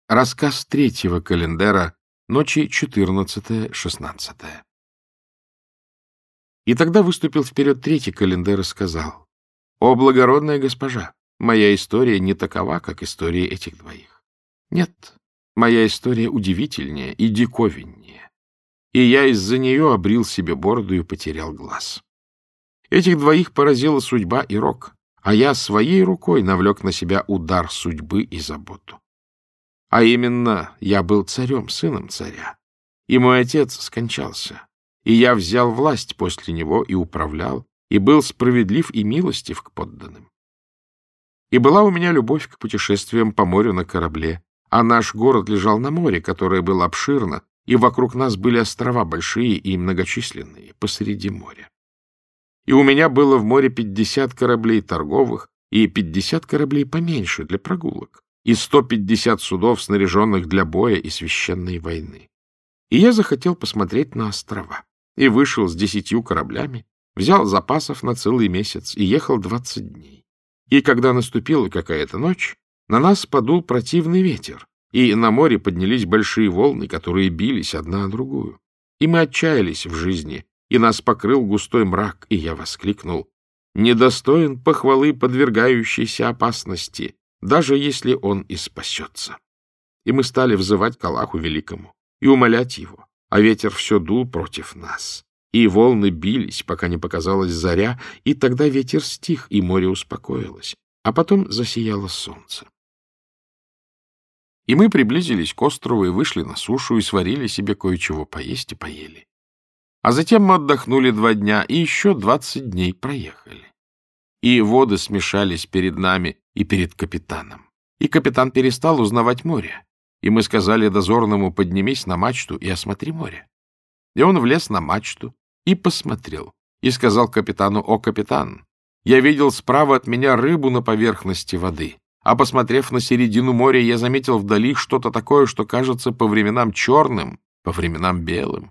Рассказ третьего календаря, ночи 14-16. И тогда выступил вперед третий календарь и сказал: «О, благородная госпожа, моя история не такова, как история этих двоих. Нет, моя история удивительнее и диковиннее, и я из-за нее обрил себе бороду и потерял глаз. Этих двоих поразила судьба и рок, а я своей рукой навлек на себя удар судьбы и заботу. А именно, я был царем, сыном царя, и мой отец скончался, и я взял власть после него и управлял, и был справедлив и милостив к подданным. И была у меня любовь к путешествиям по морю на корабле, а наш город лежал на море, которое было обширно, и вокруг нас были острова большие и многочисленные посреди моря. И у меня было в море 50 кораблей торговых и 50 кораблей поменьше для прогулок, и 150 судов, снаряженных для боя и священной войны. И я захотел посмотреть на острова, и вышел с 10 кораблями, взял запасов на целый месяц и ехал 20 дней. И когда наступила какая-то ночь, на нас подул противный ветер, и на море поднялись большие волны, которые бились одна о другую. И мы отчаялись в жизни, и нас покрыл густой мрак, и я воскликнул: «Недостоин похвалы подвергающейся опасности, даже если он и спасется». И мы стали взывать к Аллаху Великому и умолять его, а ветер все дул против нас, и волны бились, пока не показалась заря, и тогда ветер стих, и море успокоилось, а потом засияло солнце. И мы приблизились к острову и вышли на сушу, и сварили себе кое-чего поесть и поели. А затем мы отдохнули 2 дня, и еще 20 дней проехали. И воды смешались перед нами и перед капитаном. И капитан перестал узнавать море. И мы сказали дозорному: поднимись на мачту и осмотри море. И он влез на мачту и посмотрел, и сказал капитану: о, капитан, я видел справа от меня рыбу на поверхности воды, а посмотрев на середину моря, я заметил вдали что-то такое, что кажется по временам черным, по временам белым.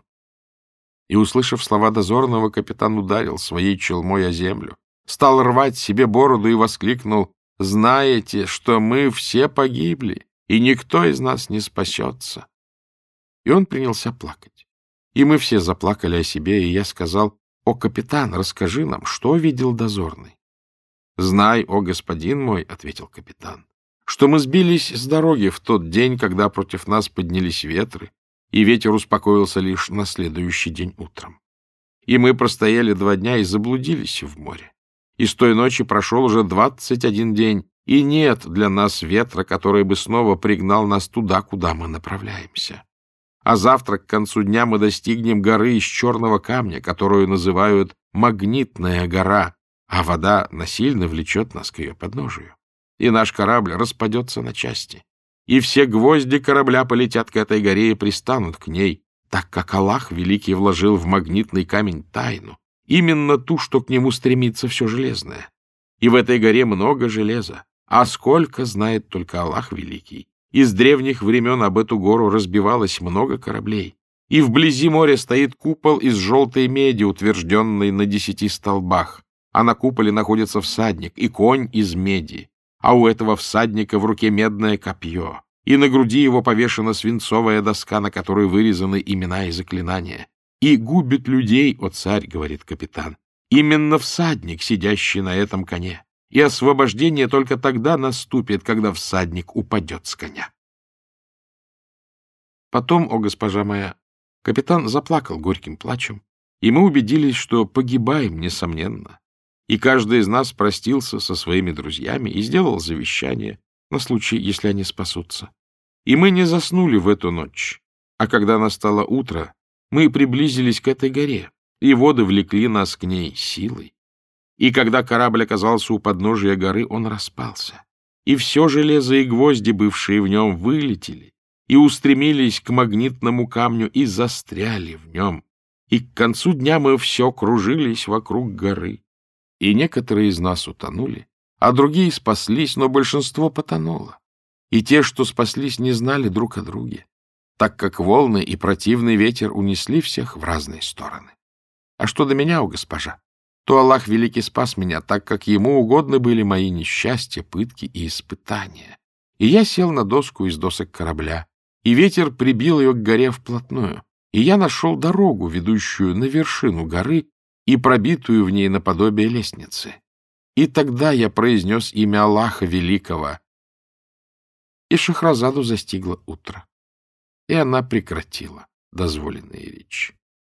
И, услышав слова дозорного, капитан ударил своей челмой о землю, стал рвать себе бороду и воскликнул: «Знаете, что мы все погибли, и никто из нас не спасется». И он принялся плакать. И мы все заплакали о себе, и я сказал: «О, капитан, расскажи нам, что видел дозорный?» «Знай, о господин мой, — ответил капитан, — что мы сбились с дороги в тот день, когда против нас поднялись ветры, и ветер успокоился лишь на следующий день утром. И мы простояли 2 дня и заблудились в море. И с той ночи прошел уже 21 день, и нет для нас ветра, который бы снова пригнал нас туда, куда мы направляемся. А завтра к концу дня мы достигнем горы из черного камня, которую называют Магнитная гора, а вода насильно влечет нас к ее подножию. И наш корабль распадется на части. И все гвозди корабля полетят к этой горе и пристанут к ней, так как Аллах Великий вложил в магнитный камень тайну, именно ту, что к нему стремится все железное. И в этой горе много железа, а сколько знает только Аллах Великий. Из древних времен об эту гору разбивалось много кораблей, и вблизи моря стоит купол из желтой меди, утвержденный на 10 столбах, а на куполе находится всадник и конь из меди. А у этого всадника в руке медное копье, и на груди его повешена свинцовая доска, на которой вырезаны имена и заклинания. И губит людей, о царь, — говорит капитан, — именно всадник, сидящий на этом коне, и освобождение только тогда наступит, когда всадник упадет с коня. Потом, о госпожа моя, капитан заплакал горьким плачем, и мы убедились, что погибаем, несомненно. И каждый из нас простился со своими друзьями и сделал завещание на случай, если они спасутся. И мы не заснули в эту ночь, а когда настало утро, мы приблизились к этой горе, и воды влекли нас к ней силой. И когда корабль оказался у подножия горы, он распался, и все железо и гвозди, бывшие в нем, вылетели и устремились к магнитному камню и застряли в нем. И к концу дня мы все кружились вокруг горы. И некоторые из нас утонули, а другие спаслись, но большинство потонуло. И те, что спаслись, не знали друг о друге, так как волны и противный ветер унесли всех в разные стороны. А что до меня, о госпожа, то Аллах Великий спас меня, так как ему угодны были мои несчастья, пытки и испытания. И я сел на доску из досок корабля, и ветер прибил ее к горе вплотную, и я нашел дорогу, ведущую на вершину горы и пробитую в ней наподобие лестницы. И тогда я произнес имя Аллаха Великого, и Шахразаду застигло утро, и она прекратила дозволенные речи.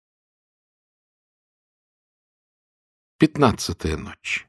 15-я ночь.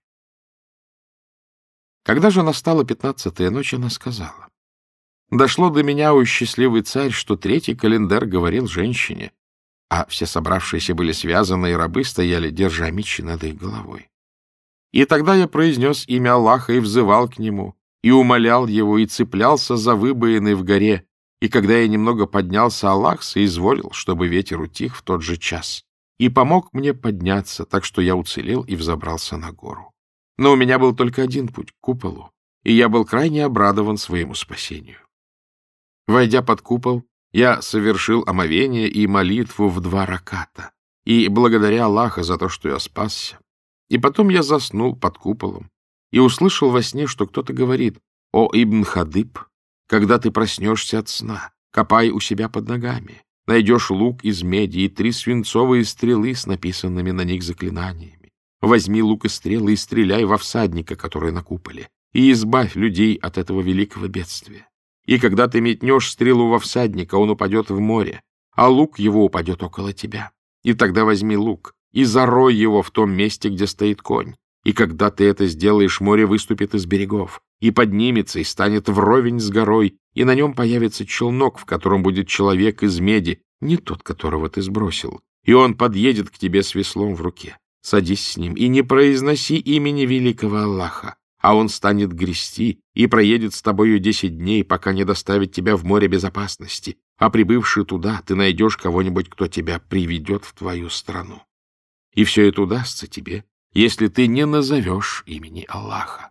Когда же настала 15-я ночь, она сказала: «Дошло до меня, о счастливый царь, что третий календарь говорил женщине, а все собравшиеся были связаны, и рабы стояли, держа мечи над их головой. И тогда я произнес имя Аллаха и взывал к нему, и умолял его, и цеплялся за выбоины в горе, и когда я немного поднялся, Аллах соизволил, чтобы ветер утих в тот же час, и помог мне подняться, так что я уцелел и взобрался на гору. Но у меня был только один путь — к куполу, и я был крайне обрадован своему спасению. Войдя под купол, я совершил омовение и молитву в 2 раката, и благодаря Аллаха за то, что я спасся. И потом я заснул под куполом и услышал во сне, что кто-то говорит: «О Ибн Хадыб, когда ты проснешься от сна, копай у себя под ногами, найдешь лук из меди и 3 свинцовые стрелы с написанными на них заклинаниями. Возьми лук и стрелы и стреляй во всадника, который на куполе, и избавь людей от этого великого бедствия. И когда ты метнешь стрелу во всадника, он упадет в море, а лук его упадет около тебя. И тогда возьми лук и зарой его в том месте, где стоит конь. И когда ты это сделаешь, море выступит из берегов, и поднимется, и станет вровень с горой, и на нем появится челнок, в котором будет человек из меди, не тот, которого ты сбросил, и он подъедет к тебе с веслом в руке. Садись с ним и не произноси имени великого Аллаха, а он станет грести и проедет с тобою 10 дней, пока не доставит тебя в море безопасности, а прибывши туда, ты найдешь кого-нибудь, кто тебя приведет в твою страну. И все это удастся тебе, если ты не назовешь имени Аллаха».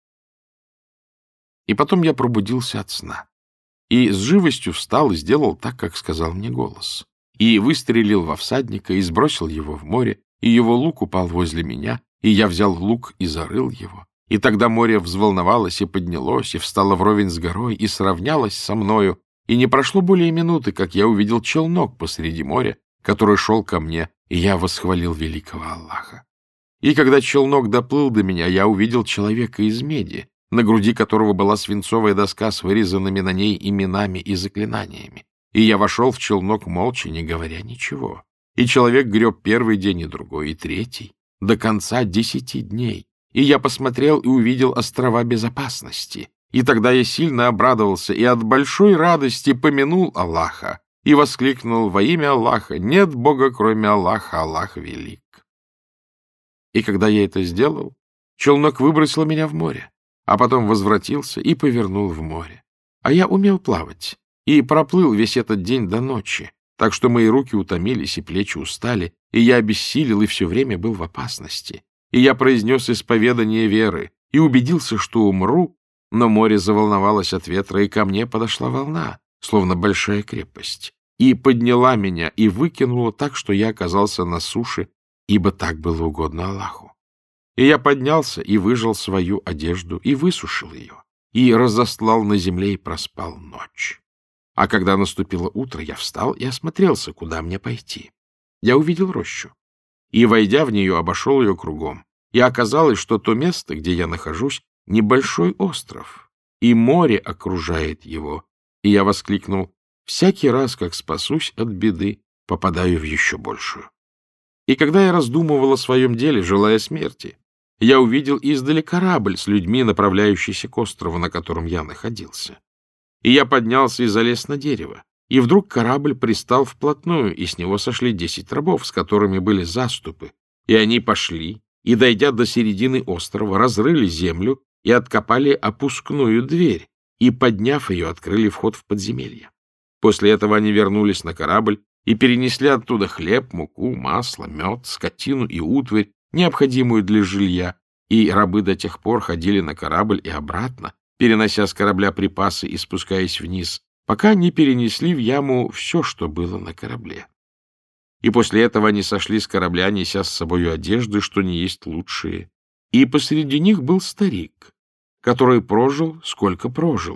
И потом я пробудился от сна, и с живостью встал и сделал так, как сказал мне голос, и выстрелил во всадника, и сбросил его в море, и его лук упал возле меня, и я взял лук и зарыл его. И тогда море взволновалось и поднялось, и встало вровень с горой, и сравнялось со мною, и не прошло более минуты, как я увидел челнок посреди моря, который шел ко мне, и я восхвалил великого Аллаха. И когда челнок доплыл до меня, я увидел человека из меди, на груди которого была свинцовая доска с вырезанными на ней именами и заклинаниями. И я вошел в челнок молча, не говоря ничего. И человек греб первый день, и другой, и третий, до конца 10 дней. И я посмотрел и увидел острова безопасности. И тогда я сильно обрадовался и от большой радости помянул Аллаха и воскликнул: «Во имя Аллаха! Нет Бога, кроме Аллаха! Аллах велик!» И когда я это сделал, челнок выбросил меня в море, а потом возвратился и повернул в море. А я умел плавать и проплыл весь этот день до ночи, так что мои руки утомились и плечи устали, и я обессилел и все время был в опасности. И я произнес исповедание веры и убедился, что умру, но море заволновалось от ветра, и ко мне подошла волна, словно большая крепость, и подняла меня и выкинула так, что я оказался на суше, ибо так было угодно Аллаху. И я поднялся и выжал свою одежду и высушил ее, и разостлал на земле и проспал ночь. А когда наступило утро, я встал и осмотрелся, куда мне пойти. Я увидел рощу, и, войдя в нее, обошел ее кругом. И оказалось, что то место, где я нахожусь, небольшой остров, и море окружает его. И я воскликнул: «Всякий раз, как спасусь от беды, попадаю в еще большую». И когда я раздумывал о своем деле, желая смерти, я увидел издали корабль с людьми, направляющийся к острову, на котором я находился. И я поднялся и залез на дерево. И вдруг корабль пристал вплотную, и с него сошли 10 рабов, с которыми были заступы. И они пошли, и, дойдя до середины острова, разрыли землю и откопали опускную дверь, и, подняв ее, открыли вход в подземелье. После этого они вернулись на корабль и перенесли оттуда хлеб, муку, масло, мед, скотину и утварь, необходимую для жилья, и рабы до тех пор ходили на корабль и обратно, перенося с корабля припасы и спускаясь вниз, пока не перенесли в яму все, что было на корабле. И после этого они сошли с корабля, неся с собою одежды, что не есть лучшие. И посреди них был старик, который прожил, сколько прожил,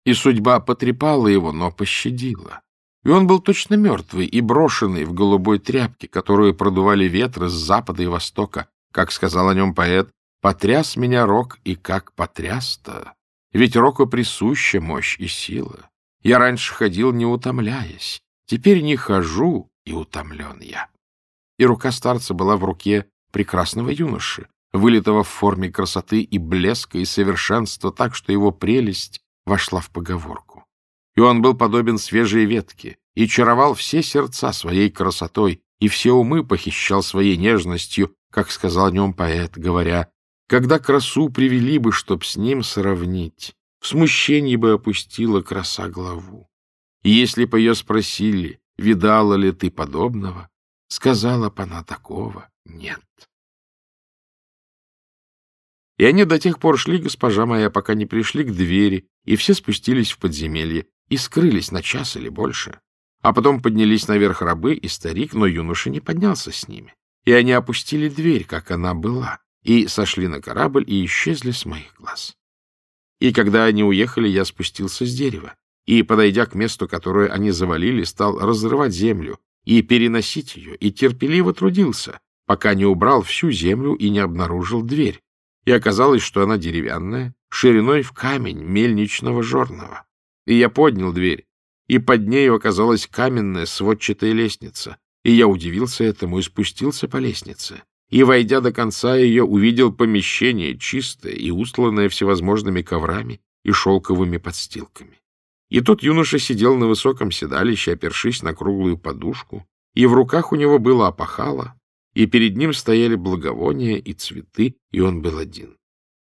И судьба потрепала его, но пощадила. И он был точно мертвый и брошенный в голубой тряпке, которую продували ветры с запада и востока. Как сказал о нем поэт, «Потряс меня рок, и как потряс-то! Ведь року присуща мощь и сила. Я раньше ходил, не утомляясь, теперь не хожу, и утомлен я». И рука старца была в руке прекрасного юноши, вылитого в форме красоты и блеска, и совершенства, так что его прелесть вошла в поговорку. И он был подобен свежей ветке, и чаровал все сердца своей красотой, и все умы похищал своей нежностью, как сказал о нем поэт, говоря, «Когда красу привели бы, чтоб с ним сравнить, в смущении бы опустила краса главу. И если бы ее спросили, видала ли ты подобного, сказала бы она такого нет». И они до тех пор шли, госпожа моя, пока не пришли к двери, и все спустились в подземелье и скрылись на час или больше. А потом поднялись наверх рабы и старик, но юноша не поднялся с ними. И они опустили дверь, как она была, и сошли на корабль и исчезли с моих глаз. И когда они уехали, я спустился с дерева, и, подойдя к месту, которое они завалили, стал разрывать землю и переносить ее, и терпеливо трудился, пока не убрал всю землю и не обнаружил дверь. И оказалось, что она деревянная, шириной в камень мельничного жорного. И я поднял дверь, и под нею оказалась каменная сводчатая лестница. И я удивился этому и спустился по лестнице. И, войдя до конца ее, увидел помещение чистое и устланное всевозможными коврами и шелковыми подстилками. И тот юноша сидел на высоком седалище, опершись на круглую подушку, и в руках у него было опахало, и перед ним стояли благовония и цветы, и он был один.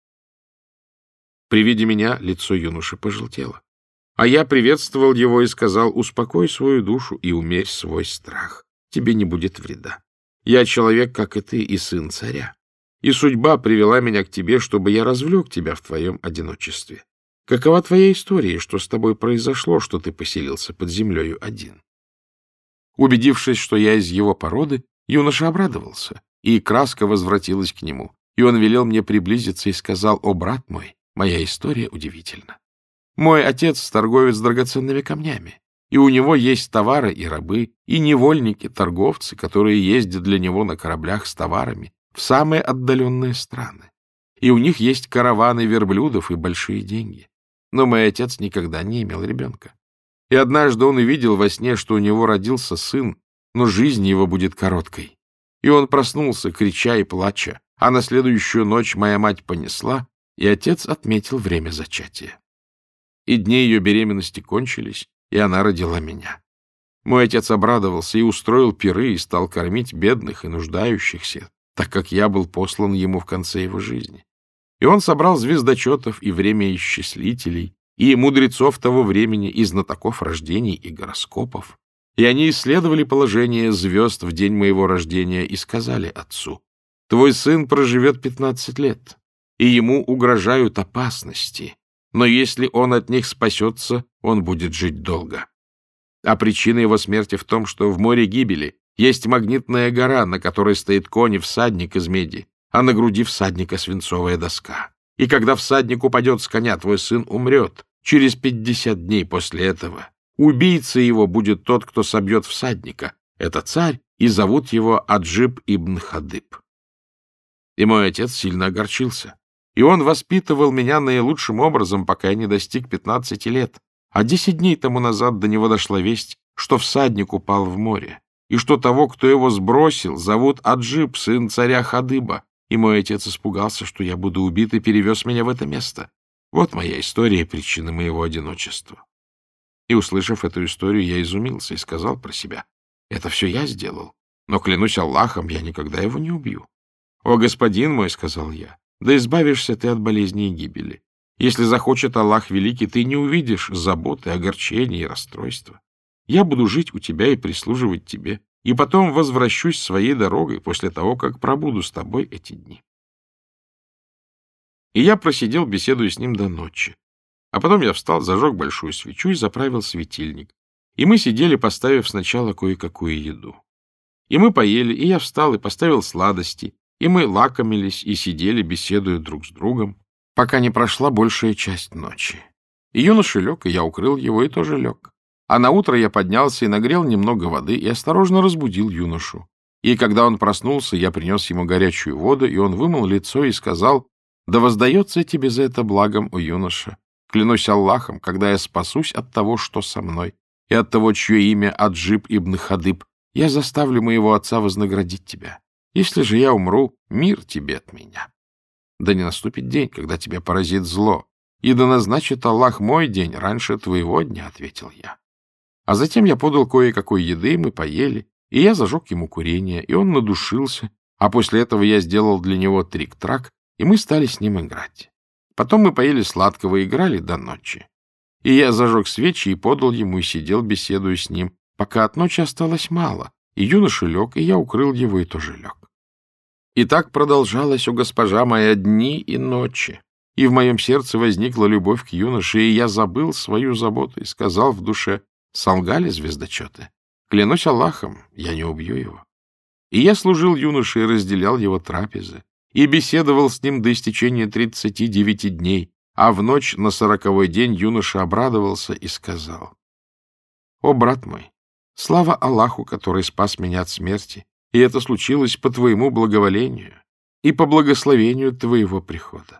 При виде меня лицо юноши пожелтело. А я приветствовал его и сказал, успокой свою душу и умерь свой страх. Тебе не будет вреда. Я человек, как и ты, и сын царя. И судьба привела меня к тебе, чтобы я развлек тебя в твоем одиночестве. Какова твоя история, и что с тобой произошло, что ты поселился под землею один? Убедившись, что я из его породы, юноша обрадовался, и краска возвратилась к нему, и он велел мне приблизиться и сказал, «О, брат мой, моя история удивительна. Мой отец — торговец драгоценными камнями, и у него есть товары и рабы, и невольники, торговцы, которые ездят для него на кораблях с товарами в самые отдаленные страны. И у них есть караваны верблюдов и большие деньги. Но мой отец никогда не имел ребенка. И однажды он увидел во сне, что у него родился сын, но жизнь его будет короткой. И он проснулся, крича и плача, а на следующую ночь моя мать понесла, и отец отметил время зачатия. И дни ее беременности кончились, и она родила меня. Мой отец обрадовался и устроил пиры, и стал кормить бедных и нуждающихся, так как я был послан ему в конце его жизни. И он собрал звездочетов и времяисчислителей, и мудрецов того времени, и знатоков рождений и гороскопов, и они исследовали положение звезд в день моего рождения и сказали отцу, «Твой сын проживет 15 лет, и ему угрожают опасности, но если он от них спасется, он будет жить долго». А причина его смерти в том, что в море гибели есть магнитная гора, на которой стоит конь и всадник из меди, а на груди всадника свинцовая доска. И когда всадник упадет с коня, твой сын умрет через 50 дней после этого. Убийца его будет тот, кто собьет всадника. Это царь, и зовут его Аджиб ибн Хадыб. И мой отец сильно огорчился. И он воспитывал меня наилучшим образом, пока я не достиг 15 лет. А 10 дней тому назад до него дошла весть, что всадник упал в море, и что того, кто его сбросил, зовут Аджиб, сын царя Хадыба. И мой отец испугался, что я буду убит, и перевез меня в это место. Вот моя история и причина моего одиночества. И, услышав эту историю, я изумился и сказал про себя, это все я сделал, но, клянусь Аллахом, я никогда его не убью. «О, господин мой, — сказал я, — да избавишься ты от болезни и гибели. Если захочет Аллах Великий, ты не увидишь заботы, огорчения и расстройства. Я буду жить у тебя и прислуживать тебе, и потом возвращусь своей дорогой после того, как пробуду с тобой эти дни». И я просидел, беседуя с ним до ночи. А потом я встал, зажег большую свечу и заправил светильник. И мы сидели, поставив сначала кое-какую еду. И мы поели, и я встал и поставил сладости, и мы лакомились и сидели, беседуя друг с другом, пока не прошла большая часть ночи. И юноша лег, и я укрыл его, и тоже лег. А наутро я поднялся и нагрел немного воды, и осторожно разбудил юношу. И когда он проснулся, я принес ему горячую воду, и он вымыл лицо и сказал: «Да воздается тебе за это благом, о юноша! Клянусь Аллахом, когда я спасусь от того, что со мной, и от того, чье имя Аджиб ибн Хадыб, я заставлю моего отца вознаградить тебя. Если же я умру, мир тебе от меня. Да не наступит день, когда тебя поразит зло, и да назначит Аллах мой день раньше твоего дня», — ответил я. А затем я подал кое-какой еды, мы поели, и я зажег ему курение, и он надушился, а после этого я сделал для него трик-трак, и мы стали с ним играть. Потом мы поели сладкого и играли до ночи. И я зажег свечи и подал ему, и сидел, беседуя с ним, пока от ночи осталось мало, и юноша лег, и я укрыл его, и тоже лег. И так продолжалось, о госпожа моя, дни и ночи. И в моем сердце возникла любовь к юноше, и я забыл свою заботу и сказал в душе: солгали звездочеты. Клянусь Аллахом, я не убью его. И я служил юноше и разделял его трапезы, и беседовал с ним до истечения 39 дней, а в ночь на 40-й день юноша обрадовался и сказал: «О, брат мой, слава Аллаху, который спас меня от смерти, и это случилось по твоему благоволению и по благословению твоего прихода.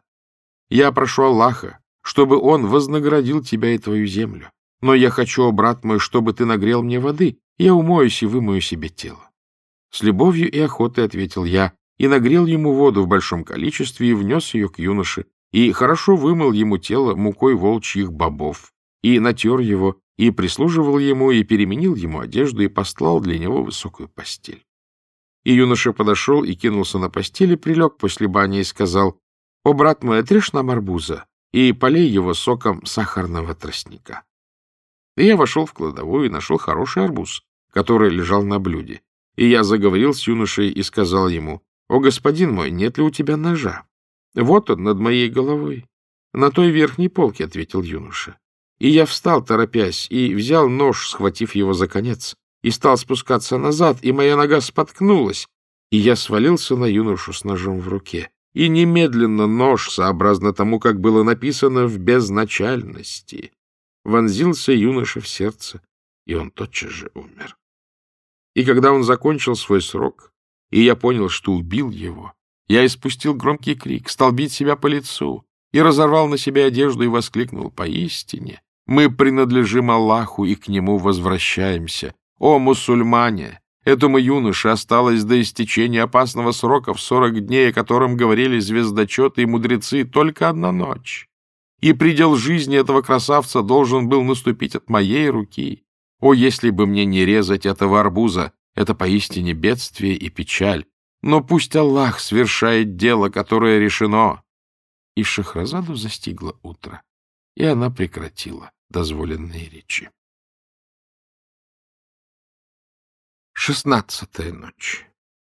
Я прошу Аллаха, чтобы он вознаградил тебя и твою землю. Но я хочу, о брат мой, чтобы ты нагрел мне воды, я умоюсь и вымою себе тело». С любовью и охотой ответил я, и нагрел ему воду в большом количестве и внес ее к юноше, и хорошо вымыл ему тело мукой волчьих бобов, и натер его, и прислуживал ему, и переменил ему одежду, и постлал для него высокую постель. И юноша подошел и кинулся на постель, и прилег после бани, и сказал: «О, брат мой, отрежь нам арбуза, и полей его соком сахарного тростника». И я вошел в кладовую и нашел хороший арбуз, который лежал на блюде. И я заговорил с юношей и сказал ему: «О, господин мой, нет ли у тебя ножа?» «Вот он, над моей головой». «На той верхней полке», — ответил юноша. И я встал, торопясь, и взял нож, схватив его за конец, и стал спускаться назад, и моя нога споткнулась, и я свалился на юношу с ножом в руке. И немедленно нож, сообразно тому, как было написано в безначальности, вонзился юноше в сердце, и он тотчас же умер. И когда он закончил свой срок, и я понял, что убил его, я испустил громкий крик, стал бить себя по лицу и разорвал на себе одежду и воскликнул: «Поистине мы принадлежим Аллаху и к Нему возвращаемся. О, мусульмане! Этому юноше осталось до истечения опасного срока в 40 дней, о котором говорили звездочеты и мудрецы, только одна ночь. И предел жизни этого красавца должен был наступить от моей руки. О, если бы мне не резать этого арбуза! Это поистине бедствие и печаль. Но пусть Аллах свершает дело, которое решено». И Шахразаду застигло утро, и она прекратила дозволенные речи. 16-я ночь.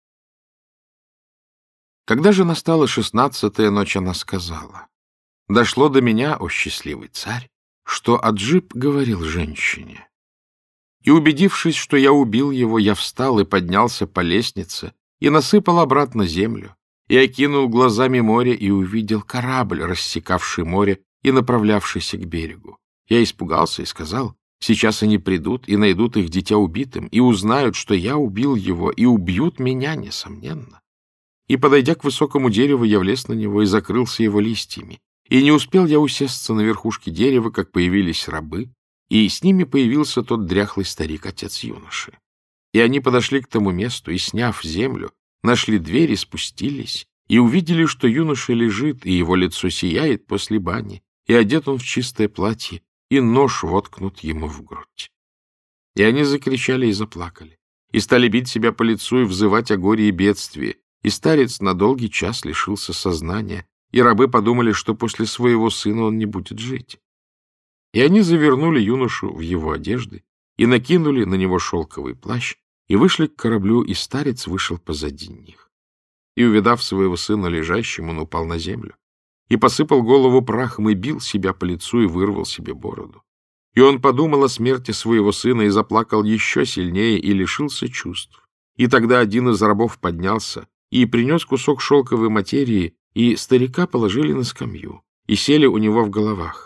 Когда же настала 16-я ночь, она сказала: «Дошло до меня, о счастливый царь, что Аджиб говорил женщине. И, убедившись, что я убил его, я встал и поднялся по лестнице и насыпал обратно землю, и окинул глазами море и увидел корабль, рассекавший море и направлявшийся к берегу. Я испугался и сказал: сейчас они придут и найдут их дитя убитым, и узнают, что я убил его, и убьют меня, несомненно. И, подойдя к высокому дереву, я влез на него и закрылся его листьями. И не успел я усесться на верхушке дерева, как появились рабы, и с ними появился тот дряхлый старик, отец юноши. И они подошли к тому месту и, сняв землю, нашли дверь и спустились, и увидели, что юноша лежит, и его лицо сияет после бани, и одет он в чистое платье, и нож воткнут ему в грудь. И они закричали и заплакали, и стали бить себя по лицу и взывать о горе и бедствии, и старец на долгий час лишился сознания, и рабы подумали, что после своего сына он не будет жить. И они завернули юношу в его одежды и накинули на него шелковый плащ, и вышли к кораблю, и старец вышел позади них. И, увидав своего сына лежащим, он упал на землю, и посыпал голову прахом, и бил себя по лицу, и вырвал себе бороду. И он подумал о смерти своего сына, и заплакал еще сильнее, и лишился чувств. И тогда один из рабов поднялся, и принес кусок шелковой материи, и старика положили на скамью, и сели у него в головах.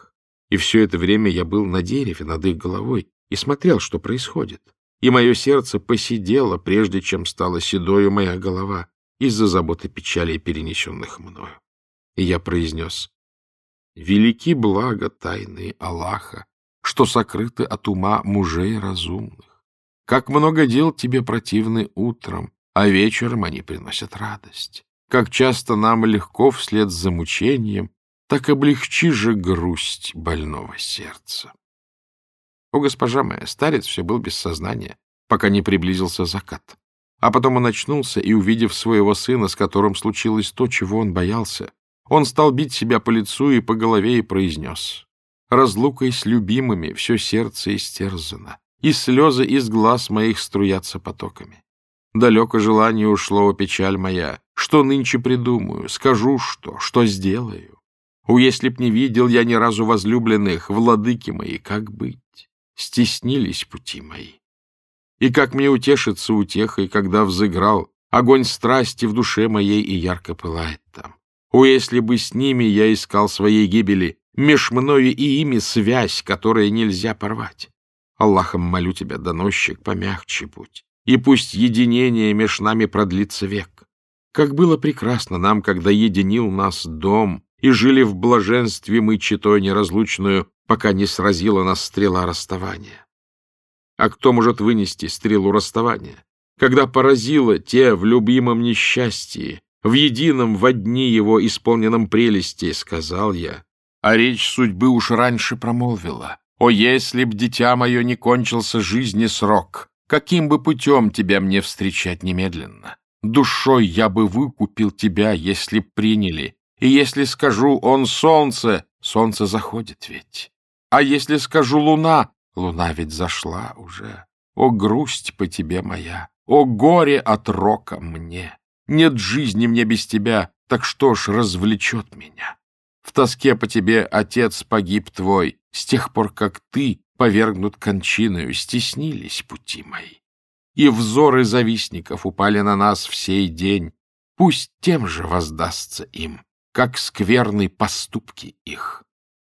И все это время я был на дереве над их головой и смотрел, что происходит. И мое сердце посидело, прежде чем стала седою моя голова, из-за заботы печалей, перенесенных мною. И я произнес: велики блага тайны Аллаха, что сокрыты от ума мужей разумных. Как много дел тебе противны утром, а вечером они приносят радость. Как часто нам легко вслед за мучением, так облегчи же грусть больного сердца. О, госпожа моя, старец все был без сознания, пока не приблизился закат. А потом он очнулся и, увидев своего сына, с которым случилось то, чего он боялся, он стал бить себя по лицу и по голове и произнес: разлукой с любимыми все сердце истерзано, и слезы из глаз моих струятся потоками. Далеко желание ушло, печаль моя, что нынче придумаю, скажу что сделаю. О, если б не видел я ни разу возлюбленных, владыки мои, как быть? Стеснились пути мои. И как мне утешиться утехой, когда взыграл огонь страсти в душе моей и ярко пылает там? О, если бы с ними я искал своей гибели, меж мною и ими связь, которую нельзя порвать. Аллахом молю тебя, доносчик, помягче будь, и пусть единение меж нами продлится век. Как было прекрасно нам, когда единил нас дом, и жили в блаженстве мы четой неразлучную, пока не сразила нас стрела расставания. А кто может вынести стрелу расставания, когда поразила те в любимом несчастье, в едином во дни его исполненном прелести, сказал я, а речь судьбы уж раньше промолвила: о, если б, дитя мое, не кончился жизни срок, каким бы путем тебя мне встречать немедленно? Душой я бы выкупил тебя, если б приняли, и если скажу: он солнце, солнце заходит ведь. А если скажу: луна, луна ведь зашла уже. О, грусть по тебе моя, о, горе от рока мне! Нет жизни мне без тебя, так что ж развлечет меня? В тоске по тебе отец погиб твой, с тех пор, как ты, повергнут кончиною, стеснились пути мои. И взоры завистников упали на нас в сей день, пусть тем же воздастся им, как скверны поступки их.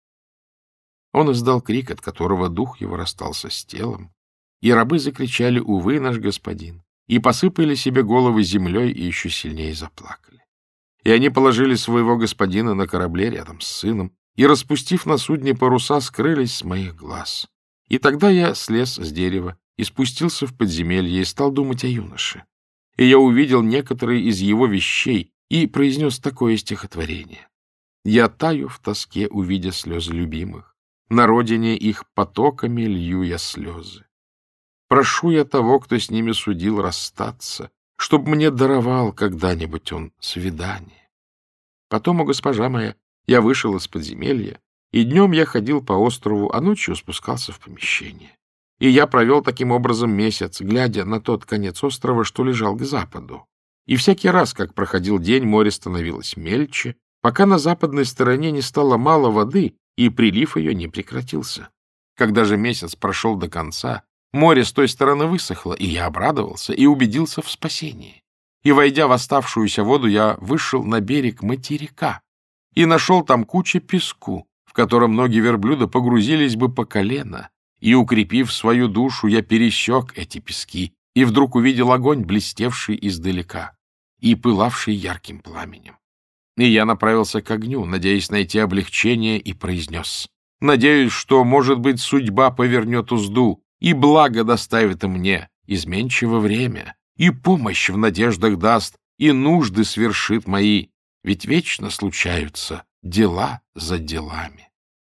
Он издал крик, от которого дух его расстался с телом, и рабы закричали: увы, наш господин, и посыпали себе головы землей и еще сильнее заплакали. И они положили своего господина на корабле рядом с сыном, и, распустив на судне паруса, скрылись с моих глаз. И тогда я слез с дерева и спустился в подземелье и стал думать о юноше. И я увидел некоторые из его вещей и произнес такое стихотворение: я таю в тоске, увидя слезы любимых, на родине их потоками лью я слезы. Прошу я того, кто с ними судил, расстаться, чтоб мне даровал когда-нибудь он свидание. Потом, о госпожа моя, я вышел из подземелья, и днем я ходил по острову, а ночью спускался в помещение. И я провел таким образом месяц, глядя на тот конец острова, что лежал к западу. И всякий раз, как проходил день, море становилось мельче, пока на западной стороне не стало мало воды, и прилив ее не прекратился. Когда же месяц прошел до конца, море с той стороны высохло, и я обрадовался и убедился в спасении. И, войдя в оставшуюся воду, я вышел на берег материка и нашел там кучу песку, в котором ноги верблюда погрузились бы по колено, и, укрепив свою душу, я пересек эти пески и вдруг увидел огонь, блестевший издалека и пылавший ярким пламенем. И я направился к огню, надеясь найти облегчение, и произнес: надеюсь, что, может быть, судьба повернет узду, и благо доставит мне изменчиво время, и помощь в надеждах даст, и нужды свершит мои, ведь вечно случаются дела за делами.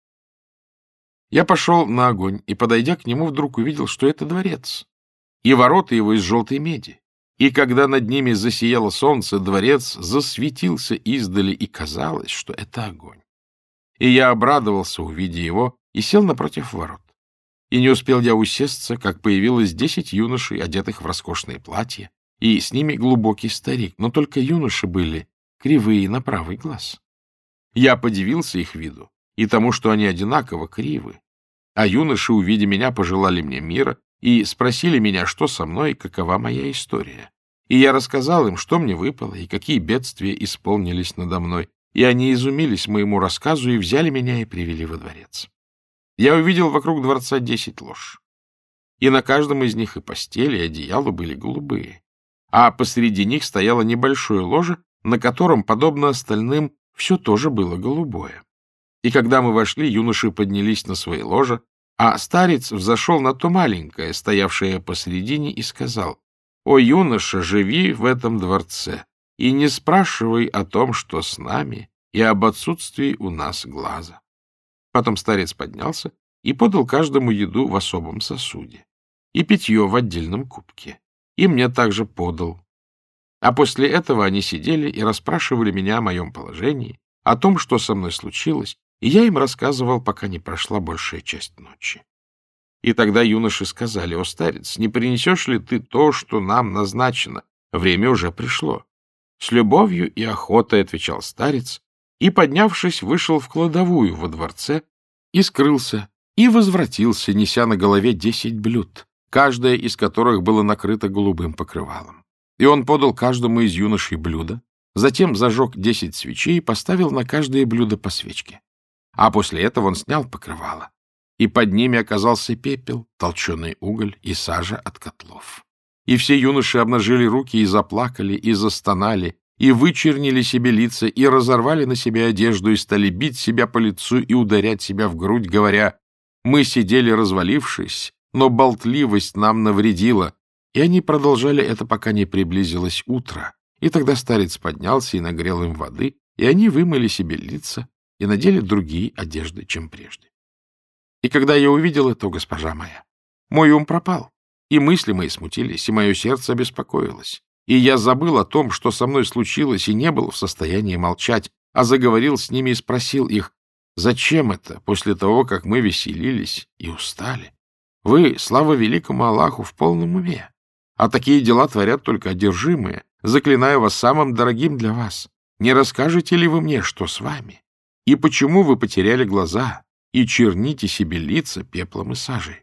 Я пошел на огонь, и, подойдя к нему, вдруг увидел, что это дворец, и ворота его из желтой меди. И когда над ними засияло солнце, дворец засветился издали, и казалось, что это огонь. И я обрадовался, увидя его, и сел напротив ворот. И не успел я усесться, как появилось 10 юношей, одетых в роскошные платья, и с ними глубокий старик, но только юноши были кривые на правый глаз. Я подивился их виду и тому, что они одинаково кривы, а юноши, увидя меня, пожелали мне мира и спросили меня, что со мной и какова моя история. И я рассказал им, что мне выпало и какие бедствия исполнились надо мной, и они изумились моему рассказу и взяли меня и привели во дворец. Я увидел вокруг дворца 10 лож, и на каждом из них и постели, и одеяла были голубые, а посреди них стояло небольшое ложе, на котором, подобно остальным, все тоже было голубое. И когда мы вошли, юноши поднялись на свои ложа, а старец взошел на то маленькое, стоявшее посредине, и сказал: «О, юноша, живи в этом дворце, и не спрашивай о том, что с нами, и об отсутствии у нас глаза». Потом старец поднялся и подал каждому еду в особом сосуде и питье в отдельном кубке. И мне также подал. А после этого они сидели и расспрашивали меня о моем положении, о том, что со мной случилось, и я им рассказывал, пока не прошла большая часть ночи. И тогда юноши сказали: «О, старец, не принесешь ли ты то, что нам назначено? Время уже пришло». «С любовью и охотой», — отвечал старец, и, поднявшись, вышел в кладовую во дворце и скрылся, и возвратился, неся на голове 10 блюд, каждое из которых было накрыто голубым покрывалом. И он подал каждому из юношей блюдо, затем зажег 10 свечей и поставил на каждое блюдо по свечке. А после этого он снял покрывало, и под ними оказался пепел, толченый уголь и сажа от котлов. И все юноши обнажили руки и заплакали, и застонали, и вычернили себе лица, и разорвали на себе одежду, и стали бить себя по лицу и ударять себя в грудь, говоря: «Мы сидели развалившись, но болтливость нам навредила». И они продолжали это, пока не приблизилось утро. И тогда старец поднялся и нагрел им воды, и они вымыли себе лица и надели другие одежды, чем прежде. И когда я увидел это, госпожа моя, мой ум пропал, и мысли мои смутились, и мое сердце обеспокоилось. И я забыл о том, что со мной случилось, и не был в состоянии молчать, а заговорил с ними и спросил их: «Зачем это, после того, как мы веселились и устали? Вы, слава великому Аллаху, в полном уме, а такие дела творят только одержимые. Заклинаю вас самым дорогим для вас. Не расскажете ли вы мне, что с вами? И почему вы потеряли глаза и черните себе лица пеплом и сажей?»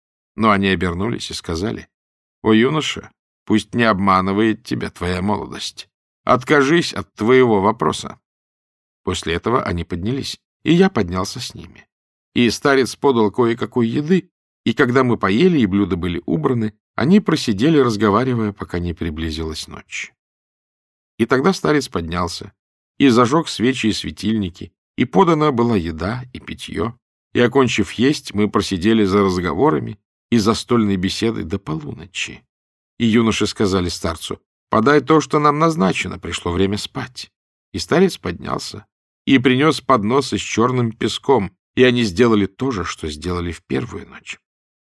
Но они обернулись и сказали: «О, юноша, пусть не обманывает тебя твоя молодость. Откажись от твоего вопроса». После этого они поднялись, и я поднялся с ними. И старец подал кое-какой еды, и когда мы поели и блюда были убраны, они просидели, разговаривая, пока не приблизилась ночь. И тогда старец поднялся и зажег свечи и светильники, и подана была еда и питье, и, окончив есть, мы просидели за разговорами и застольной беседой до полуночи. И юноши сказали старцу: «Подай то, что нам назначено, пришло время спать». И старец поднялся и принес подносы с черным песком, и они сделали то же, что сделали в первую ночь.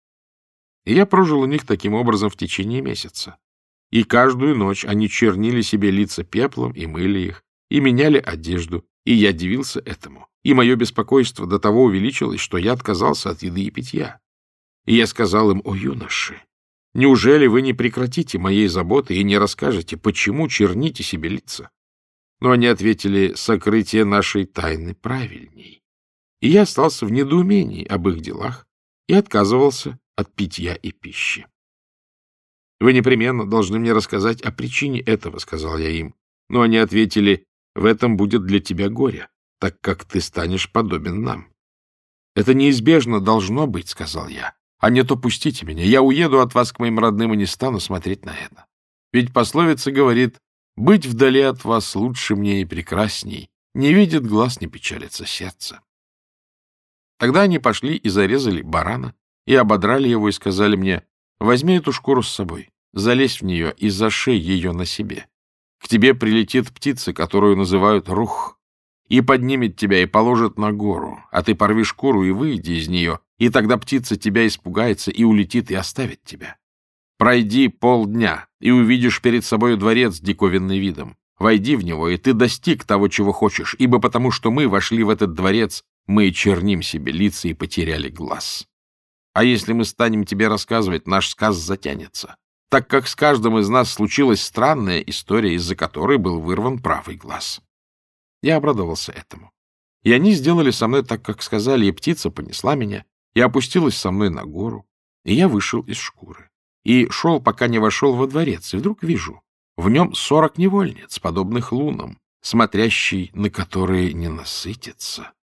И я прожил у них таким образом в течение месяца. И каждую ночь они чернили себе лица пеплом и мыли их, и меняли одежду, и я дивился этому. И мое беспокойство до того увеличилось, что я отказался от еды и питья. И я сказал им: «О, юноши, неужели вы не прекратите моей заботы и не расскажете, почему черните себе лица?» Но они ответили: «Сокрытие нашей тайны правильней». И я остался в недоумении об их делах и отказывался от питья и пищи. «Вы непременно должны мне рассказать о причине этого», — сказал я им. Но они ответили: «В этом будет для тебя горе, так как ты станешь подобен нам». «Это неизбежно должно быть», — сказал я. «А не то пустите меня, я уеду от вас к моим родным и не стану смотреть на это. Ведь пословица говорит: быть вдали от вас лучше мне и прекрасней, не видит глаз, не печалится сердце». Тогда они пошли и зарезали барана, и ободрали его, и сказали мне: «Возьми эту шкуру с собой, залезь в нее и зашей ее на себе. К тебе прилетит птица, которую называют рух, и поднимет тебя и положит на гору, а ты порви шкуру и выйди из нее, и тогда птица тебя испугается и улетит и оставит тебя. Пройди полдня, и увидишь перед собой дворец с диковинным видом. Войди в него, и ты достиг того, чего хочешь, ибо потому что мы вошли в этот дворец, мы черним себе лица и потеряли глаз. А если мы станем тебе рассказывать, наш сказ затянется, так как с каждым из нас случилась странная история, из-за которой был вырван правый глаз». Я обрадовался этому. И они сделали со мной так, как сказали, и птица понесла меня, и опустилась со мной на гору, и я вышел из шкуры. И шел, пока не вошел во дворец, и вдруг вижу, в нем 40 невольниц, подобных лунам, смотрящий на которые не насытится.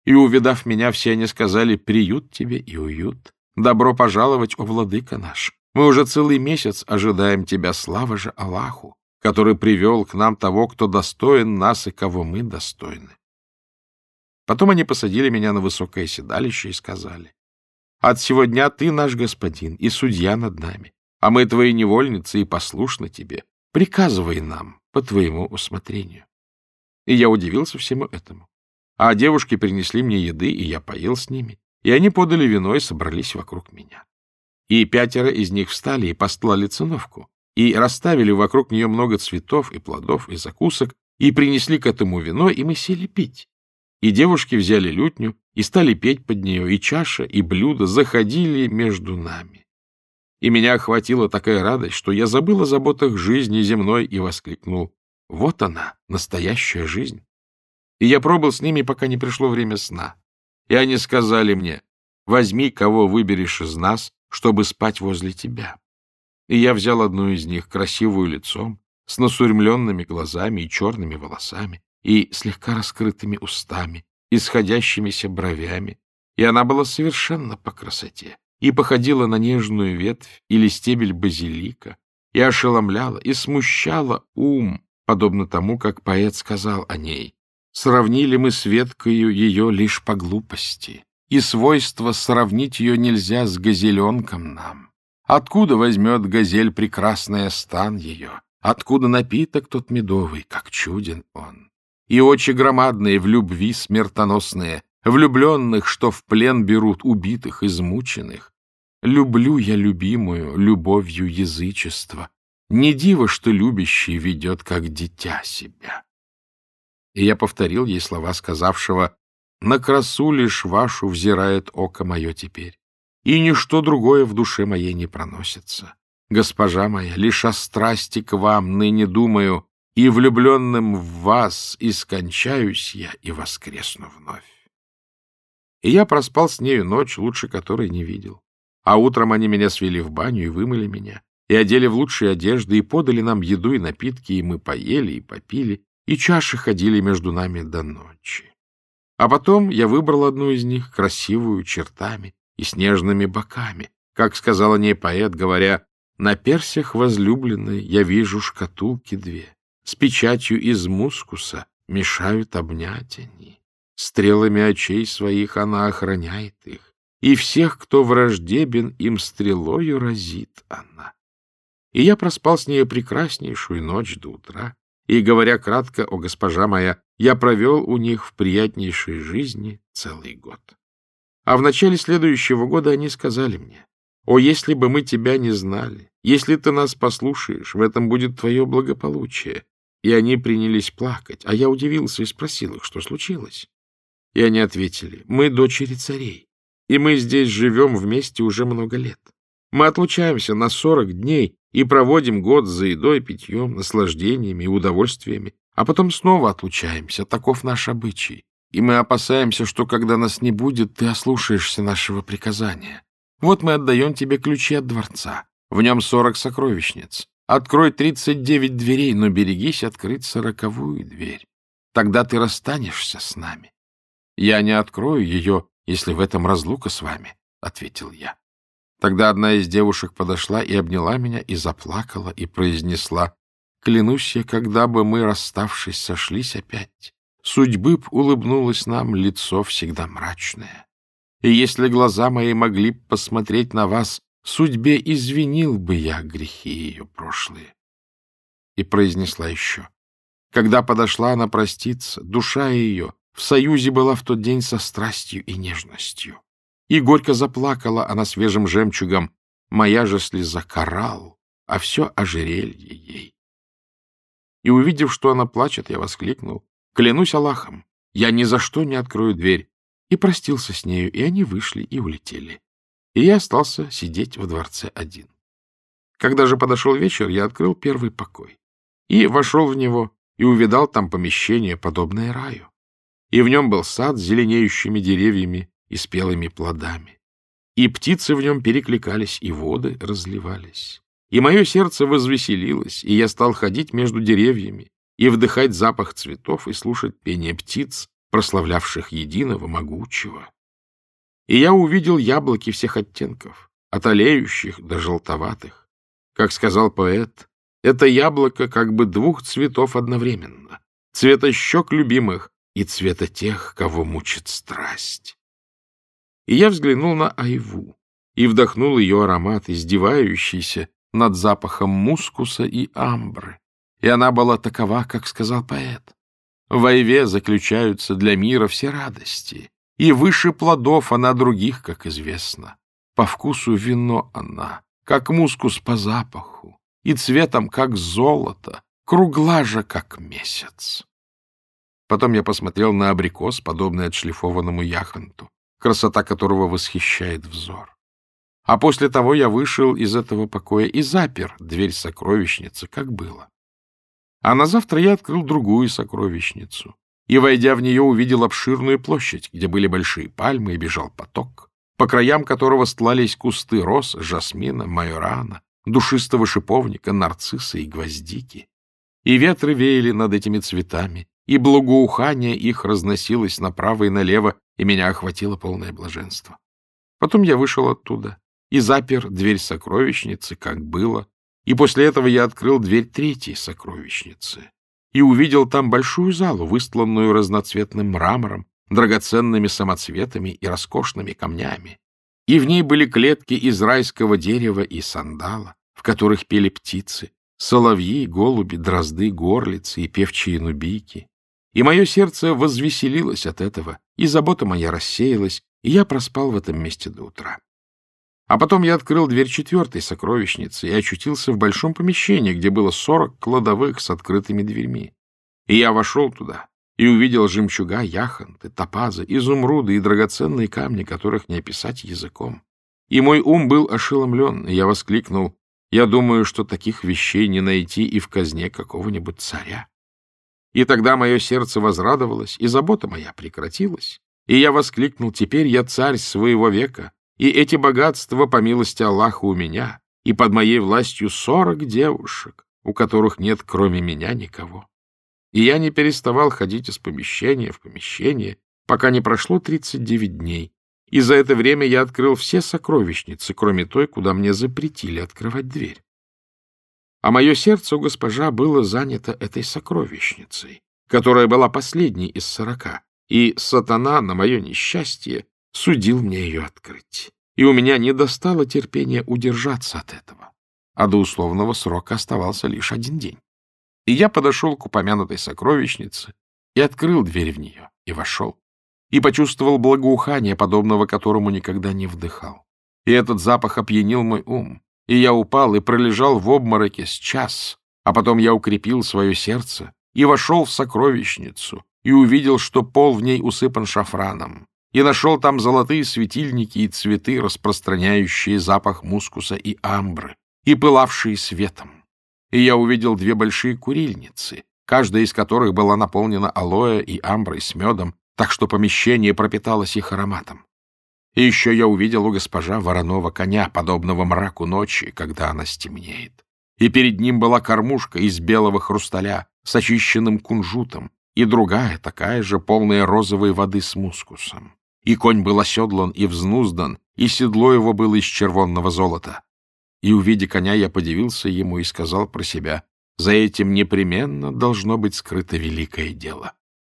И, увидав меня, все они сказали: приют тебе и уют. Добро пожаловать, о владыка наш. Мы уже целый месяц ожидаем тебя, слава же Аллаху, который привел к нам того, кто достоин нас и кого мы достойны. Потом они посадили меня на высокое седалище и сказали: от сего дня ты наш господин и судья над нами, а мы твои невольницы и послушны тебе. Приказывай нам по твоему усмотрению. И я удивился всему этому. А девушки принесли мне еды, и я поел с ними, и они подали вино и собрались вокруг меня. И 5 из них встали и постлали циновку, и расставили вокруг нее много цветов и плодов и закусок, и принесли к этому вино, и мы сели пить. И девушки взяли лютню и стали петь под нее, и чаша, и блюдо заходили между нами. И меня охватила такая радость, что я забыл о заботах жизни земной и воскликнул: вот она, настоящая жизнь. И я пробыл с ними, пока не пришло время сна. И они сказали мне: возьми, кого выберешь из нас, чтобы спать возле тебя. И я взял одну из них, красивую лицом, с насурьмленными глазами и черными волосами, и слегка раскрытыми устами, и сходящимися бровями, и она была совершенно по красоте, и походила на нежную ветвь или стебель базилика, и ошеломляла, и смущала ум, подобно тому, как поэт сказал о ней: сравнили мы с веткою ее лишь по глупости, и свойство сравнить ее нельзя с газеленком нам. Откуда возьмет газель прекрасная стан ее? Откуда напиток тот медовый, как чуден он? И очи громадные в любви смертоносные, влюбленных, что в плен берут убитых, измученных. Люблю я любимую любовью язычества. Не диво, что любящий ведет, как дитя себя. И я повторил ей слова сказавшего: на красу лишь вашу взирает око мое теперь, и ничто другое в душе моей не проносится. Госпожа моя, лишь о страсти к вам ныне думаю, и влюбленным в вас и скончаюсь я, и воскресну вновь. И я проспал с нею ночь, лучше которой не видел. А утром они меня свели в баню и вымыли меня, и одели в лучшие одежды, и подали нам еду и напитки, и мы поели и попили, и чаши ходили между нами до ночи. А потом я выбрал одну из них, красивую чертами и с нежными боками, как сказал о ней поэт, говоря: на персях возлюбленной я вижу шкатулки 2. С печатью из мускуса мешают обнять они. Стрелами очей своих она охраняет их, и всех, кто враждебен, им стрелою разит она. И я проспал с нею прекраснейшую ночь до утра, и, говоря кратко: о госпожа моя, я провел у них в приятнейшей жизни целый год. А в начале следующего года они сказали мне: о, если бы мы тебя не знали, если ты нас послушаешь, в этом будет твое благополучие. И они принялись плакать, а я удивился и спросил их, что случилось. И они ответили: мы дочери царей, и мы здесь живем вместе уже много лет. Мы отлучаемся на 40 дней и проводим год за едой, питьем, наслаждениями и удовольствиями, а потом снова отлучаемся, таков наш обычай. И мы опасаемся, что, когда нас не будет, ты ослушаешься нашего приказания. Вот мы отдаем тебе ключи от дворца, в нем 40 сокровищниц. Открой 39 дверей, но берегись открыть 40-ую дверь. Тогда ты расстанешься с нами. Я не открою ее, если в этом разлука с вами, — ответил я. Тогда одна из девушек подошла и обняла меня, и заплакала, и произнесла: клянусь я, когда бы мы, расставшись, сошлись опять, судьбы б улыбнулось нам лицо всегда мрачное. И если глаза мои могли б посмотреть на вас, судьбе извинил бы я грехи ее прошлые. И произнесла еще: когда подошла она проститься, душа ее в союзе была в тот день со страстью и нежностью. И горько заплакала она свежим жемчугом, моя же слеза коралл, а все ожерелье ей. И, увидев, что она плачет, я воскликнул: клянусь Аллахом, я ни за что не открою дверь. И простился с нею, и они вышли и улетели. И я остался сидеть во дворце один. Когда же подошел вечер, я открыл первый покой. И вошел в него, и увидал там помещение, подобное раю. И в нем был сад с зеленеющими деревьями и спелыми плодами. И птицы в нем перекликались, и воды разливались. И мое сердце возвеселилось, и я стал ходить между деревьями, и вдыхать запах цветов, и слушать пение птиц, прославлявших единого, могучего. И я увидел яблоки всех оттенков, от олеющих до желтоватых. Как сказал поэт, это яблоко как бы двух цветов одновременно, цвета щек любимых и цвета тех, кого мучит страсть. И я взглянул на айву и вдохнул ее аромат, издевающийся над запахом мускуса и амбры. И она была такова, как сказал поэт. В айве заключаются для мира все радости, и выше плодов она других, как известно. По вкусу вино она, как мускус по запаху, и цветом, как золото, кругла же, как месяц. Потом я посмотрел на абрикос, подобный отшлифованному яхонту, красота которого восхищает взор. А после того я вышел из этого покоя и запер дверь сокровищницы, как было. А на завтра я открыл другую сокровищницу и, войдя в нее, увидел обширную площадь, где были большие пальмы и бежал поток, по краям которого стлались кусты роз, жасмина, майорана, душистого шиповника, нарцисса и гвоздики. И ветры веяли над этими цветами, и благоухание их разносилось направо и налево, и меня охватило полное блаженство. Потом я вышел оттуда и запер дверь сокровищницы, как было, и после этого я открыл дверь третьей сокровищницы и увидел там большую залу, выстланную разноцветным мрамором, драгоценными самоцветами и роскошными камнями. И в ней были клетки из райского дерева и сандала, в которых пели птицы, соловьи, голуби, дрозды, горлицы и певчие нубийки. И мое сердце возвеселилось от этого, и забота моя рассеялась, и я проспал в этом месте до утра. А потом я открыл дверь четвертой сокровищницы и очутился в большом помещении, где было 40 кладовых с открытыми дверьми. И я вошел туда и увидел жемчуга, яхонты, топазы, изумруды и драгоценные камни, которых не описать языком. И мой ум был ошеломлен, и я воскликнул: «Я думаю, что таких вещей не найти и в казне какого-нибудь царя». И тогда мое сердце возрадовалось, и забота моя прекратилась, и я воскликнул: «Теперь я царь своего века, и эти богатства, по милости Аллаха, у меня, и под моей властью 40 девушек, у которых нет кроме меня никого». И я не переставал ходить из помещения в помещение, пока не прошло 39 дней, и за это время я открыл все сокровищницы, кроме той, куда мне запретили открывать дверь. А мое сердце, госпожа, было занято этой сокровищницей, которая была последней из 40, и сатана, на мое несчастье, судил мне ее открыть. И у меня не достало терпения удержаться от этого, а до условного срока оставался лишь 1 день. И я подошел к упомянутой сокровищнице и открыл дверь в нее, и вошел, и почувствовал благоухание, подобного которому никогда не вдыхал. И этот запах опьянил мой ум, и я упал и пролежал в обмороке с час, а потом я укрепил свое сердце и вошел в сокровищницу, и увидел, что пол в ней усыпан шафраном, и нашел там золотые светильники и цветы, распространяющие запах мускуса и амбры, и пылавшие светом. И я увидел 2 большие курильницы, каждая из которых была наполнена алоэ и амброй с медом, так что помещение пропиталось их ароматом. И еще я увидел у госпожа вороного коня, подобного мраку ночи, когда она стемнеет. И перед ним была кормушка из белого хрусталя с очищенным кунжутом, и другая, такая же, полная розовой воды с мускусом. И конь был оседлан и взнуздан, и седло его было из червонного золота. И, увидя коня, я подивился ему и сказал про себя: за этим непременно должно быть скрыто великое дело.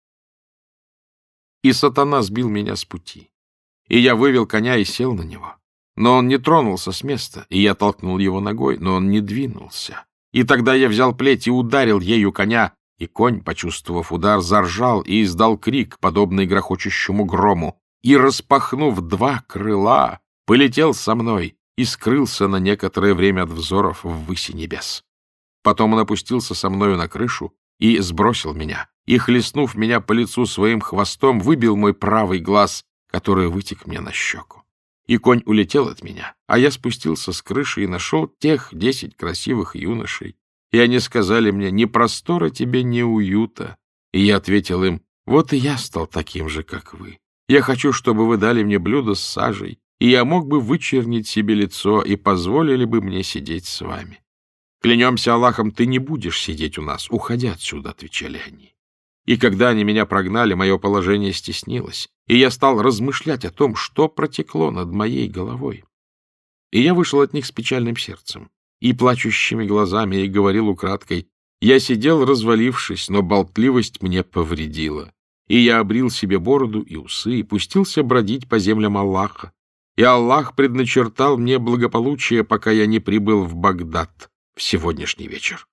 И сатана сбил меня с пути. И я вывел коня и сел на него. Но он не тронулся с места, и я толкнул его ногой, но он не двинулся. И тогда я взял плеть и ударил ею коня, и конь, почувствовав удар, заржал и издал крик, подобный грохочущему грому, и, распахнув 2 крыла, полетел со мной и скрылся на некоторое время от взоров ввыси небес. Потом он опустился со мною на крышу и сбросил меня, и, хлестнув меня по лицу своим хвостом, выбил мой правый глаз, который вытек мне на щеку. И конь улетел от меня, а я спустился с крыши и нашел тех 10 красивых юношей, и они сказали мне: «Ни простора тебе, ни уюта». И я ответил им: «Вот и я стал таким же, как вы. Я хочу, чтобы вы дали мне блюдо с сажей, и я мог бы вычернить себе лицо, и позволили бы мне сидеть с вами». «Клянемся Аллахом, ты не будешь сидеть у нас. Уходи отсюда», — отвечали они. И когда они меня прогнали, мое положение стеснилось, и я стал размышлять о том, что протекло над моей головой. И я вышел от них с печальным сердцем и плачущими глазами, и говорил украдкой: я сидел, развалившись, но болтливость мне повредила. И я обрил себе бороду и усы, и пустился бродить по землям Аллаха. И Аллах предначертал мне благополучие, пока я не прибыл в Багдад в сегодняшний вечер.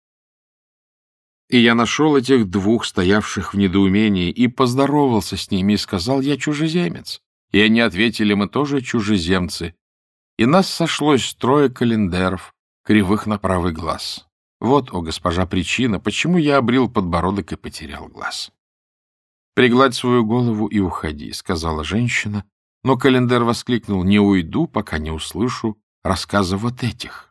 И я нашел этих двух, стоявших в недоумении, и поздоровался с ними, и сказал: я чужеземец. И они ответили: мы тоже чужеземцы. И нас сошлось 3 календеров, кривых на правый глаз. Вот, о госпожа, причина, почему я обрил подбородок и потерял глаз. — Пригладь свою голову и уходи, — сказала женщина, но календер воскликнул: не уйду, пока не услышу рассказа вот этих.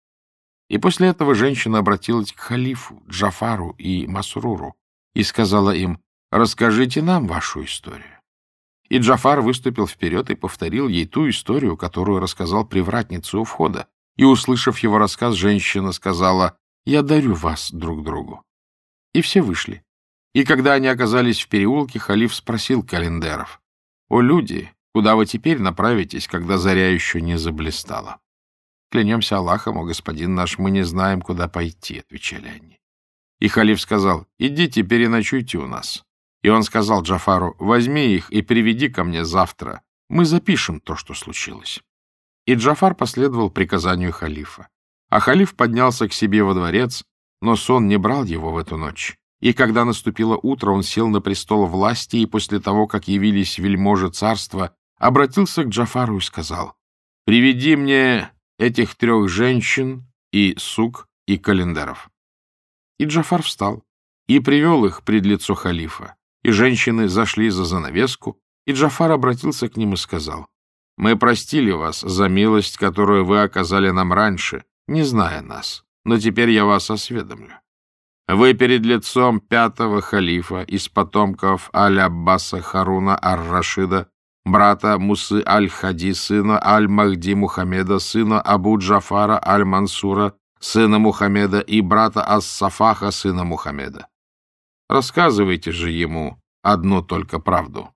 И после этого женщина обратилась к халифу, Джафару и Масруру и сказала им: расскажите нам вашу историю. И Джафар выступил вперед и повторил ей ту историю, которую рассказал привратнице у входа. И, услышав его рассказ, женщина сказала: я дарю вас друг другу. И все вышли. И когда они оказались в переулке, халиф спросил календеров: о люди, куда вы теперь направитесь, когда заря еще не заблистала? Клянемся Аллахом, о господин наш, мы не знаем, куда пойти, — отвечали они. И халиф сказал: идите, переночуйте у нас. И он сказал Джафару: возьми их и приведи ко мне завтра. Мы запишем то, что случилось. И Джафар последовал приказанию халифа. А халиф поднялся к себе во дворец, но сон не брал его в эту ночь. И когда наступило утро, он сел на престол власти, и после того, как явились вельможи царства, обратился к Джафару и сказал: приведи мне этих 3 женщин и сук и календеров. И Джафар встал и привел их пред лицо халифа. И женщины зашли за занавеску, и Джафар обратился к ним и сказал: мы простили вас за милость, которую вы оказали нам раньше, не зная нас, но теперь я вас осведомлю. Вы перед лицом 5-го халифа из потомков Аль-Аббаса Харуна Ар-Рашида, брата Мусы Аль-Хади, сына Аль-Махди Мухаммеда, сына Абу Джафара Аль-Мансура, сына Мухаммеда, и брата Ас-Сафаха, сына Мухаммеда. Рассказывайте же ему одну только правду.